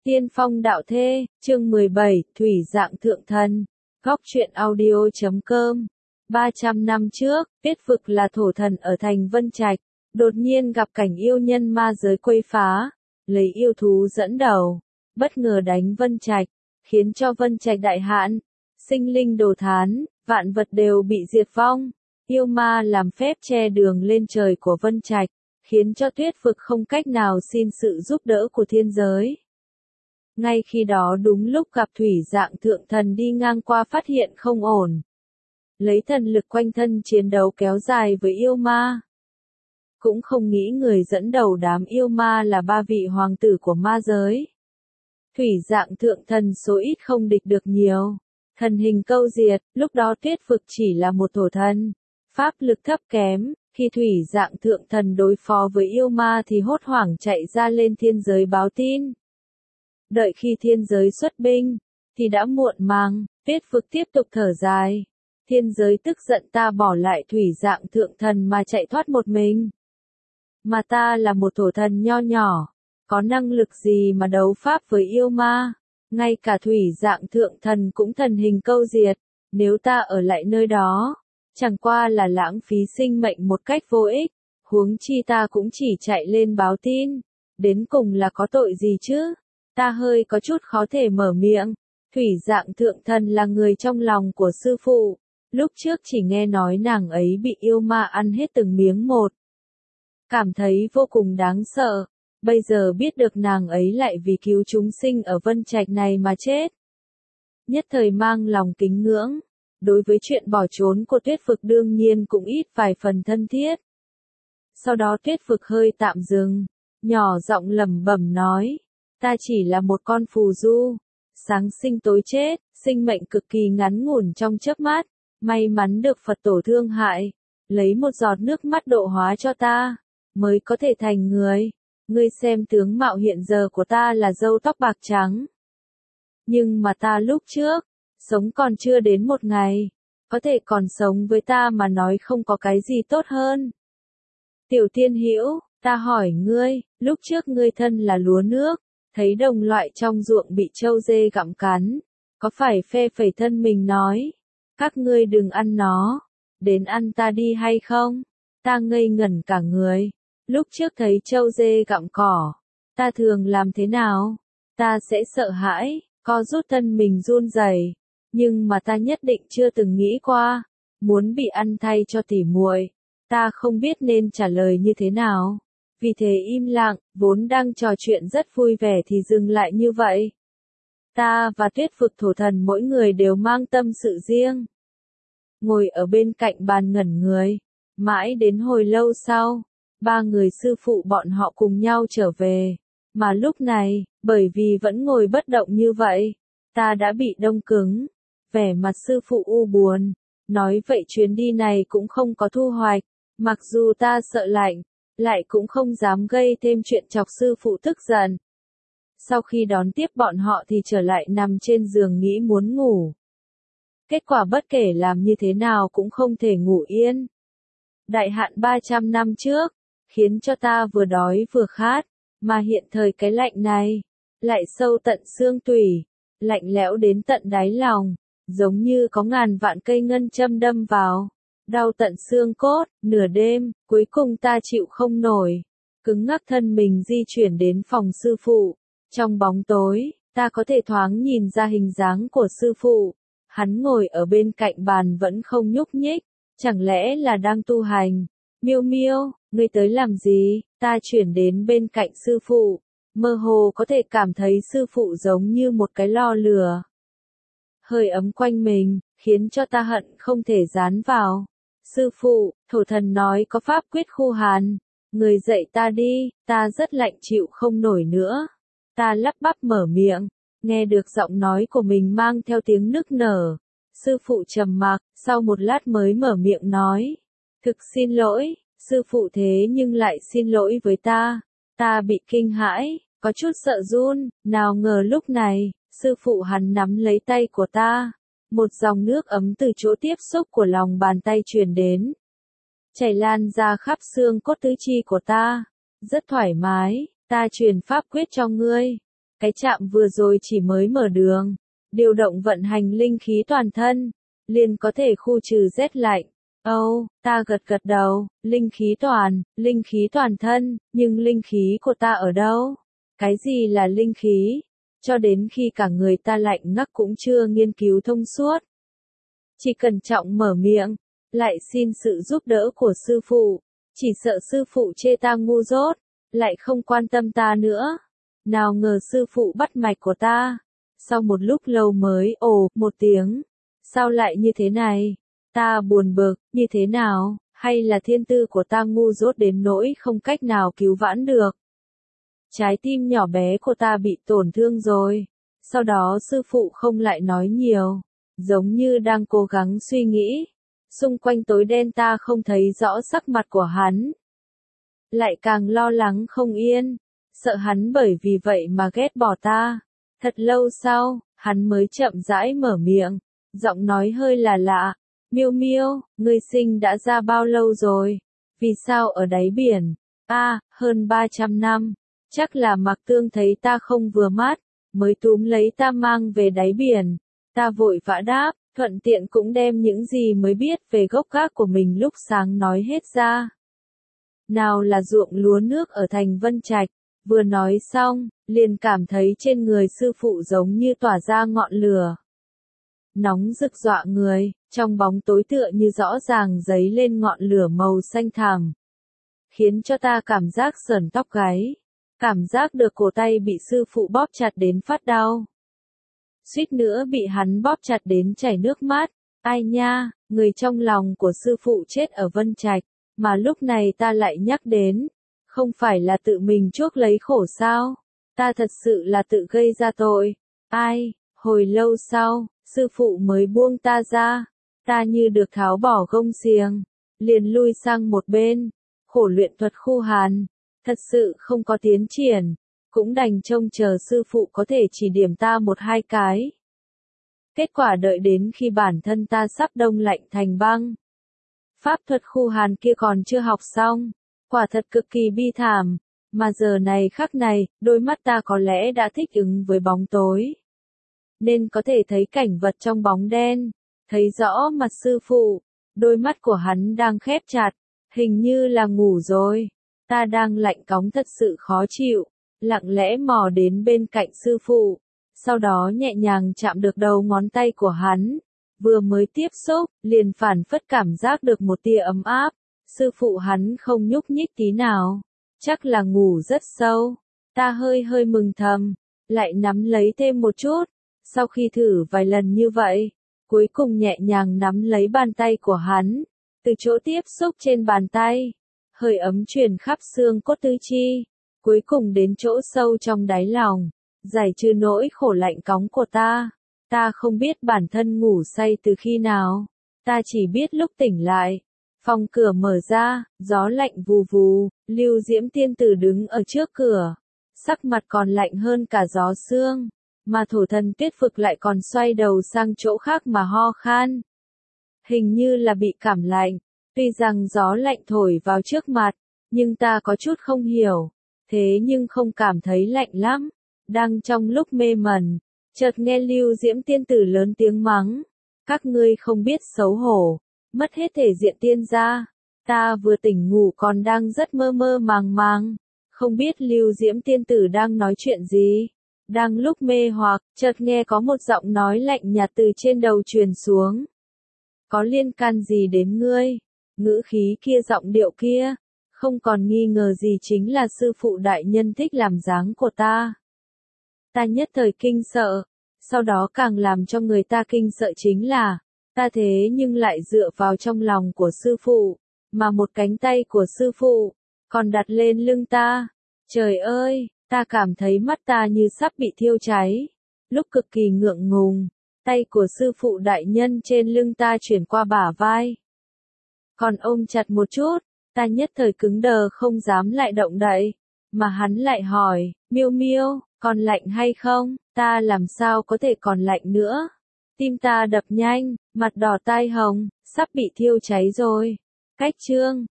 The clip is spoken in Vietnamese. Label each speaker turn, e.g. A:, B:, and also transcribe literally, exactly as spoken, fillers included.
A: Tiên phong đạo thê, chương mười bảy, Thủy dạng thượng thần. Góc truyện audio chấm com. ba trăm năm trước, Tuyết Vực là thổ thần ở thành Vân Trạch, đột nhiên gặp cảnh yêu nhân ma giới quấy phá, lấy yêu thú dẫn đầu, bất ngờ đánh Vân Trạch, khiến cho Vân Trạch đại hạn, sinh linh đồ thán, vạn vật đều bị diệt vong. Yêu ma làm phép che đường lên trời của Vân Trạch, khiến cho Tuyết Vực không cách nào xin sự giúp đỡ của thiên giới. Ngay khi đó đúng lúc gặp thủy dạng thượng thần đi ngang qua phát hiện không ổn. Lấy thần lực quanh thân chiến đấu kéo dài với yêu ma. Cũng không nghĩ người dẫn đầu đám yêu ma là ba vị hoàng tử của ma giới. Thủy dạng thượng thần số ít không địch được nhiều. Thần hình câu diệt, lúc đó Tuyết Vực chỉ là một thổ thần. Pháp lực thấp kém, khi thủy dạng thượng thần đối phó với yêu ma thì hốt hoảng chạy ra lên thiên giới báo tin. Đợi khi thiên giới xuất binh, thì đã muộn màng, Tuyết Vực tiếp tục thở dài. Thiên giới tức giận ta bỏ lại thủy dạng thượng thần mà chạy thoát một mình. Mà ta là một thổ thần nho nhỏ, có năng lực gì mà đấu pháp với yêu ma, ngay cả thủy dạng thượng thần cũng thần hình câu diệt, nếu ta ở lại nơi đó, chẳng qua là lãng phí sinh mệnh một cách vô ích, huống chi ta cũng chỉ chạy lên báo tin, đến cùng là có tội gì chứ? Ta hơi có chút khó thể mở miệng. Thủy dạng thượng thần là người trong lòng của sư phụ. Lúc trước chỉ nghe nói nàng ấy bị yêu ma ăn hết từng miếng một. Cảm thấy vô cùng đáng sợ. Bây giờ biết được nàng ấy lại vì cứu chúng sinh ở Vân Trạch này mà chết. Nhất thời mang lòng kính ngưỡng. Đối với chuyện bỏ trốn của Tuyết Vực đương nhiên cũng ít vài phần thân thiết. Sau đó Tuyết Vực hơi tạm dừng. Nhỏ giọng lẩm bẩm nói. Ta chỉ là một con phù du, sáng sinh tối chết, sinh mệnh cực kỳ ngắn ngủn trong chớp mắt, may mắn được Phật tổ thương hại, lấy một giọt nước mắt độ hóa cho ta, mới có thể thành người. Ngươi xem tướng mạo hiện giờ của ta là râu tóc bạc trắng. Nhưng mà ta lúc trước, sống còn chưa đến một ngày, có thể còn sống với ta mà nói không có cái gì tốt hơn. Tiểu Thiên Hữu, ta hỏi ngươi, lúc trước ngươi thân là lúa nước, thấy đồng loại trong ruộng bị trâu dê gặm cắn, có phải phe phẩy thân mình nói, các ngươi đừng ăn nó, đến ăn ta đi hay không? Ta ngây ngẩn cả người, lúc trước thấy trâu dê gặm cỏ, ta thường làm thế nào? Ta sẽ sợ hãi, co rút thân mình run rẩy, nhưng mà ta nhất định chưa từng nghĩ qua, muốn bị ăn thay cho tỉ muội, ta không biết nên trả lời như thế nào. Vì thế im lặng, vốn đang trò chuyện rất vui vẻ thì dừng lại như vậy. Ta và Tuyết Vực thổ thần mỗi người đều mang tâm sự riêng. Ngồi ở bên cạnh bàn ngẩn người. Mãi đến hồi lâu sau, ba người sư phụ bọn họ cùng nhau trở về. Mà lúc này, bởi vì vẫn ngồi bất động như vậy, ta đã bị đông cứng. Vẻ mặt sư phụ u buồn. Nói vậy chuyến đi này cũng không có thu hoạch. Mặc dù ta sợ lạnh, lại cũng không dám gây thêm chuyện chọc sư phụ tức giận. Sau khi đón tiếp bọn họ thì trở lại nằm trên giường nghĩ muốn ngủ. Kết quả bất kể làm như thế nào cũng không thể ngủ yên. Đại hạn ba trăm năm trước, khiến cho ta vừa đói vừa khát, mà hiện thời cái lạnh này, lại sâu tận xương tủy, lạnh lẽo đến tận đáy lòng, giống như có ngàn vạn cây ngân châm đâm vào. Đau tận xương cốt, nửa đêm, cuối cùng ta chịu không nổi. Cứng ngắc thân mình di chuyển đến phòng sư phụ. Trong bóng tối, ta có thể thoáng nhìn ra hình dáng của sư phụ. Hắn ngồi ở bên cạnh bàn vẫn không nhúc nhích. Chẳng lẽ là đang tu hành? Miêu miêu, ngươi tới làm gì? Ta chuyển đến bên cạnh sư phụ. Mơ hồ có thể cảm thấy sư phụ giống như một cái lò lửa. Hơi ấm quanh mình, khiến cho ta hận không thể dán vào. Sư phụ, thổ thần nói có pháp quyết khu hàn. Người dạy ta đi, ta rất lạnh chịu không nổi nữa. Ta lắp bắp mở miệng, nghe được giọng nói của mình mang theo tiếng nức nở. Sư phụ trầm mặc, sau một lát mới mở miệng nói. Thực xin lỗi, sư phụ thế nhưng lại xin lỗi với ta. Ta bị kinh hãi, có chút sợ run, nào ngờ lúc này, sư phụ hắn nắm lấy tay của ta. Một dòng nước ấm từ chỗ tiếp xúc của lòng bàn tay truyền đến. Chảy lan ra khắp xương cốt tứ chi của ta. Rất thoải mái, ta truyền pháp quyết cho ngươi. Cái chạm vừa rồi chỉ mới mở đường, điều động vận hành linh khí toàn thân, liền có thể khu trừ rét lạnh. Âu, oh, ta gật gật đầu, linh khí toàn, linh khí toàn thân, nhưng linh khí của ta ở đâu? Cái gì là linh khí? Cho đến khi cả người ta lạnh ngắt cũng chưa nghiên cứu thông suốt. Chỉ cẩn trọng mở miệng, lại xin sự giúp đỡ của sư phụ, chỉ sợ sư phụ chê ta ngu dốt, lại không quan tâm ta nữa. Nào ngờ sư phụ bắt mạch của ta, sau một lúc lâu mới ồ một tiếng, sao lại như thế này? Ta buồn bực, như thế nào, hay là thiên tư của ta ngu dốt đến nỗi không cách nào cứu vãn được? Trái tim nhỏ bé của ta bị tổn thương rồi. Sau đó sư phụ không lại nói nhiều, giống như đang cố gắng suy nghĩ. Xung quanh tối đen ta không thấy rõ sắc mặt của hắn. Lại càng lo lắng không yên, sợ hắn bởi vì vậy mà ghét bỏ ta. Thật lâu sau, hắn mới chậm rãi mở miệng, giọng nói hơi là lạ. Miêu Miêu, ngươi sinh đã ra bao lâu rồi? Vì sao ở đáy biển? A, à, hơn ba trăm năm. Chắc là Mạc Tương thấy ta không vừa mắt, mới túm lấy ta mang về đáy biển. Ta vội vã đáp, thuận tiện cũng đem những gì mới biết về gốc gác của mình lúc sáng nói hết ra. Nào là ruộng lúa nước ở thành Vân Trạch, vừa nói xong, liền cảm thấy trên người sư phụ giống như tỏa ra ngọn lửa. Nóng rực dọa người, trong bóng tối tựa như rõ ràng dấy lên ngọn lửa màu xanh thẳm, khiến cho ta cảm giác sởn tóc gáy, cảm giác được cổ tay bị sư phụ bóp chặt đến phát đau. Suýt nữa bị hắn bóp chặt đến chảy nước mắt, ai nha, người trong lòng của sư phụ chết ở Vân Trạch, mà lúc này ta lại nhắc đến, không phải là tự mình chuốc lấy khổ sao, ta thật sự là tự gây ra tội, ai, hồi lâu sau, sư phụ mới buông ta ra, ta như được tháo bỏ gông xiềng, liền lui sang một bên, khổ luyện thuật khu hàn, thật sự không có tiến triển, cũng đành trông chờ sư phụ có thể chỉ điểm ta một hai cái. Kết quả đợi đến khi bản thân ta sắp đông lạnh thành băng. Pháp thuật khu hàn kia còn chưa học xong, quả thật cực kỳ bi thảm, mà giờ này khắc này, đôi mắt ta có lẽ đã thích ứng với bóng tối. Nên có thể thấy cảnh vật trong bóng đen, thấy rõ mặt sư phụ, đôi mắt của hắn đang khép chặt, hình như là ngủ rồi. Ta đang lạnh cóng thật sự khó chịu, lặng lẽ mò đến bên cạnh sư phụ, sau đó nhẹ nhàng chạm được đầu ngón tay của hắn, vừa mới tiếp xúc, liền phản phất cảm giác được một tia ấm áp, sư phụ hắn không nhúc nhích tí nào, chắc là ngủ rất sâu, ta hơi hơi mừng thầm, lại nắm lấy thêm một chút, sau khi thử vài lần như vậy, cuối cùng nhẹ nhàng nắm lấy bàn tay của hắn, từ chỗ tiếp xúc trên bàn tay, hơi ấm truyền khắp xương cốt tứ chi, cuối cùng đến chỗ sâu trong đáy lòng, giải trừ nỗi khổ lạnh cóng của ta. Ta không biết bản thân ngủ say từ khi nào, ta chỉ biết lúc tỉnh lại, phòng cửa mở ra, gió lạnh vù vù, Lưu Diễm tiên tử đứng ở trước cửa, sắc mặt còn lạnh hơn cả gió sương, mà thổ thần Tuyết Phực lại còn xoay đầu sang chỗ khác mà ho khan. Hình như là bị cảm lạnh, tuy rằng gió lạnh thổi vào trước mặt, nhưng ta có chút không hiểu, thế nhưng không cảm thấy lạnh lắm, đang trong lúc mê mẩn. Chợt nghe Lưu Diễm tiên tử lớn tiếng mắng, các ngươi không biết xấu hổ, mất hết thể diện tiên gia, ta vừa tỉnh ngủ còn đang rất mơ mơ màng màng, không biết Lưu Diễm tiên tử đang nói chuyện gì, đang lúc mê hoặc, chợt nghe có một giọng nói lạnh nhạt từ trên đầu truyền xuống. Có liên can gì đến ngươi? Ngữ khí kia giọng điệu kia, không còn nghi ngờ gì chính là sư phụ đại nhân thích làm dáng của ta. Ta nhất thời kinh sợ, sau đó càng làm cho người ta kinh sợ chính là, ta thế nhưng lại dựa vào trong lòng của sư phụ, mà một cánh tay của sư phụ, còn đặt lên lưng ta. Trời ơi, ta cảm thấy mắt ta như sắp bị thiêu cháy, lúc cực kỳ ngượng ngùng, tay của sư phụ đại nhân trên lưng ta chuyển qua bả vai. Còn ôm chặt một chút, ta nhất thời cứng đờ không dám lại động đậy, mà hắn lại hỏi, Miêu Miêu, còn lạnh hay không? Ta làm sao có thể còn lạnh nữa? Tim ta đập nhanh, mặt đỏ tai hồng, sắp bị thiêu cháy rồi. Cách chương